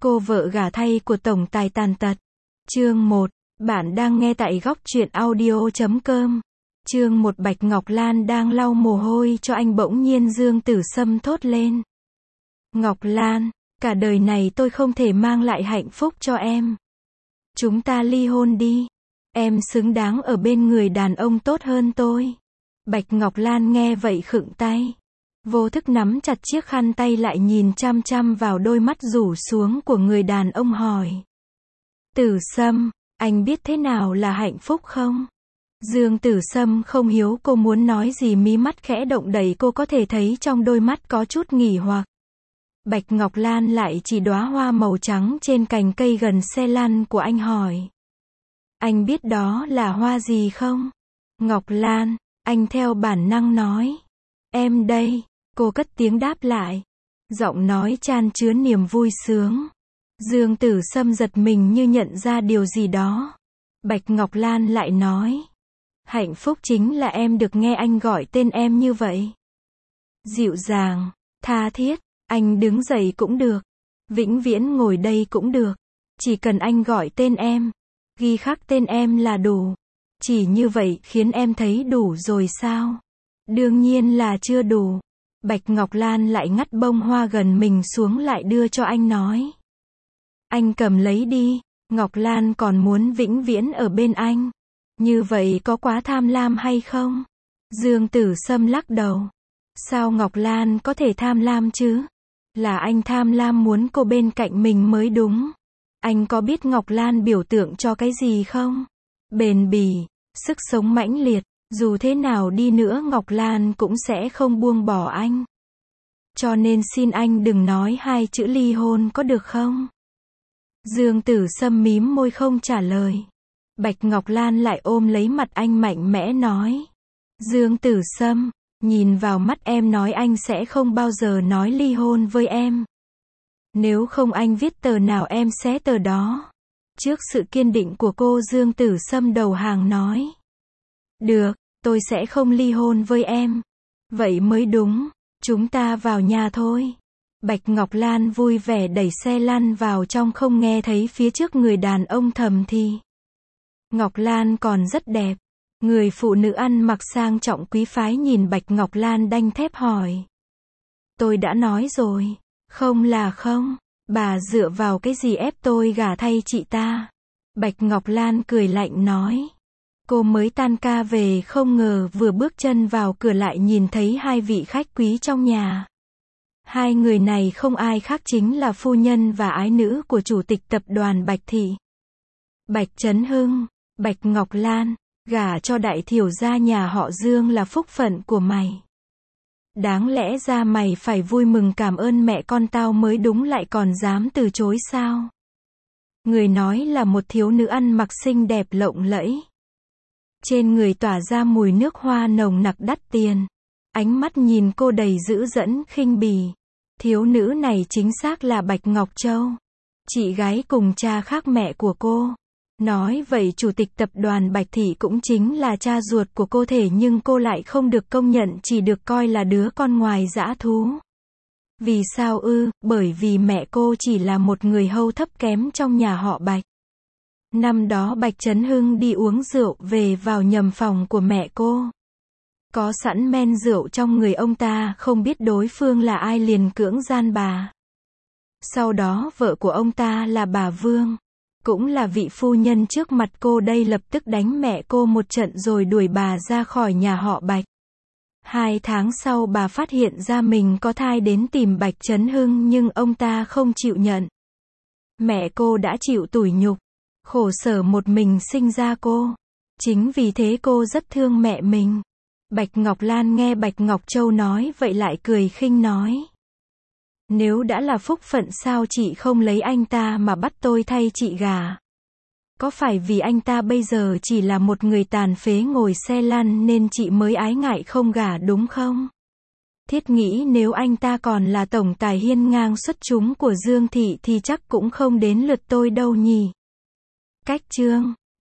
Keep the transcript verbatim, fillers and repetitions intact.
Cô vợ gả thay của tổng tài tàn tật. Chương một. Bạn đang nghe tại góc truyện audio chấm com. Chương một. Bạch Ngọc Lan đang lau mồ hôi cho anh, bỗng nhiên Dương Tử Sâm thốt lên. Ngọc Lan, cả đời này tôi không thể mang lại hạnh phúc cho em. Chúng ta ly hôn đi. Em xứng đáng ở bên người đàn ông tốt hơn tôi. Bạch Ngọc Lan nghe vậy khựng tay. Vô thức nắm chặt chiếc khăn tay lại, nhìn chăm chăm vào đôi mắt rủ xuống của người đàn ông, hỏi. Tử Sâm, anh biết thế nào là hạnh phúc không? Dương Tử Sâm không hiểu cô muốn nói gì, mí mắt khẽ động đậy, cô có thể thấy trong đôi mắt có chút nghỉ hoặc. Bạch Ngọc Lan lại chỉ đóa hoa màu trắng trên cành cây gần xe lăn của anh, hỏi. Anh biết đó là hoa gì không? Ngọc Lan, anh theo bản năng nói. Em đây. Cô cất tiếng đáp lại. Giọng nói chan chứa niềm vui sướng. Dương Tử Sâm giật mình như nhận ra điều gì đó. Bạch Ngọc Lan lại nói. Hạnh phúc chính là em được nghe anh gọi tên em như vậy. Dịu dàng, tha thiết, anh đứng dậy cũng được. Vĩnh viễn ngồi đây cũng được. Chỉ cần anh gọi tên em, ghi khắc tên em là đủ. Chỉ như vậy khiến em thấy đủ rồi sao? Đương nhiên là chưa đủ. Bạch Ngọc Lan lại ngắt bông hoa gần mình xuống, lại đưa cho anh, nói. Anh cầm lấy đi, Ngọc Lan còn muốn vĩnh viễn ở bên anh. Như vậy có quá tham lam hay không? Dương Tử Sâm lắc đầu. Sao Ngọc Lan có thể tham lam chứ? Là anh tham lam muốn cô bên cạnh mình mới đúng. Anh có biết Ngọc Lan biểu tượng cho cái gì không? Bền bỉ, sức sống mãnh liệt. Dù thế nào đi nữa Ngọc Lan cũng sẽ không buông bỏ anh. Cho nên xin anh đừng nói hai chữ ly hôn có được không? Dương Tử Sâm mím môi không trả lời. Bạch Ngọc Lan lại ôm lấy mặt anh mạnh mẽ nói. Dương Tử Sâm, nhìn vào mắt em nói anh sẽ không bao giờ nói ly hôn với em. Nếu không anh viết tờ nào em xé tờ đó. Trước sự kiên định của cô, Dương Tử Sâm đầu hàng nói. Được, tôi sẽ không ly hôn với em. Vậy mới đúng, chúng ta vào nhà thôi. Bạch Ngọc Lan vui vẻ đẩy xe lăn vào trong, không nghe thấy phía trước người đàn ông thầm thì. Ngọc Lan còn rất đẹp. Người phụ nữ ăn mặc sang trọng quý phái nhìn Bạch Ngọc Lan đanh thép hỏi. Tôi đã nói rồi, không là không. Bà dựa vào cái gì ép tôi gả thay chị ta? Bạch Ngọc Lan cười lạnh nói. Cô mới tan ca về, không ngờ vừa bước chân vào cửa lại nhìn thấy hai vị khách quý trong nhà. Hai người này không ai khác chính là phu nhân và ái nữ của chủ tịch tập đoàn Bạch Thị. Bạch Chấn Hưng, Bạch Ngọc Lan, gả cho đại thiểu gia nhà họ Dương là phúc phận của mày. Đáng lẽ ra mày phải vui mừng cảm ơn mẹ con tao mới đúng, lại còn dám từ chối sao? Người nói là một thiếu nữ ăn mặc xinh đẹp lộng lẫy. Trên người tỏa ra mùi nước hoa nồng nặc đắt tiền. Ánh mắt nhìn cô đầy dữ dẫm khinh bỉ. Thiếu nữ này chính xác là Bạch Ngọc Châu, chị gái cùng cha khác mẹ của cô. Nói vậy chủ tịch tập đoàn Bạch Thị cũng chính là cha ruột của cô, thể nhưng cô lại không được công nhận, chỉ được coi là đứa con ngoài dã thú. Vì sao ư? Bởi vì mẹ cô chỉ là một người hầu thấp kém trong nhà họ Bạch. Năm đó Bạch Chấn Hưng đi uống rượu về, vào nhầm phòng của mẹ cô. Có sẵn men rượu trong người ông ta, không biết đối phương là ai liền cưỡng gian bà. Sau đó vợ của ông ta là bà Vương, cũng là vị phu nhân trước mặt cô đây, lập tức đánh mẹ cô một trận rồi đuổi bà ra khỏi nhà họ Bạch. Hai tháng sau bà phát hiện ra mình có thai, đến tìm Bạch Chấn Hưng nhưng ông ta không chịu nhận. Mẹ cô đã chịu tủi nhục, khổ sở một mình sinh ra cô. Chính vì thế cô rất thương mẹ mình. Bạch Ngọc Lan nghe Bạch Ngọc Châu nói vậy lại cười khinh nói. Nếu đã là phúc phận sao chị không lấy anh ta mà bắt tôi thay chị gả? Có phải vì anh ta bây giờ chỉ là một người tàn phế ngồi xe lăn nên chị mới ái ngại không gả đúng không? Thiết nghĩ nếu anh ta còn là tổng tài hiên ngang xuất chúng của Dương Thị thì chắc cũng không đến lượt tôi đâu nhỉ? Cách chương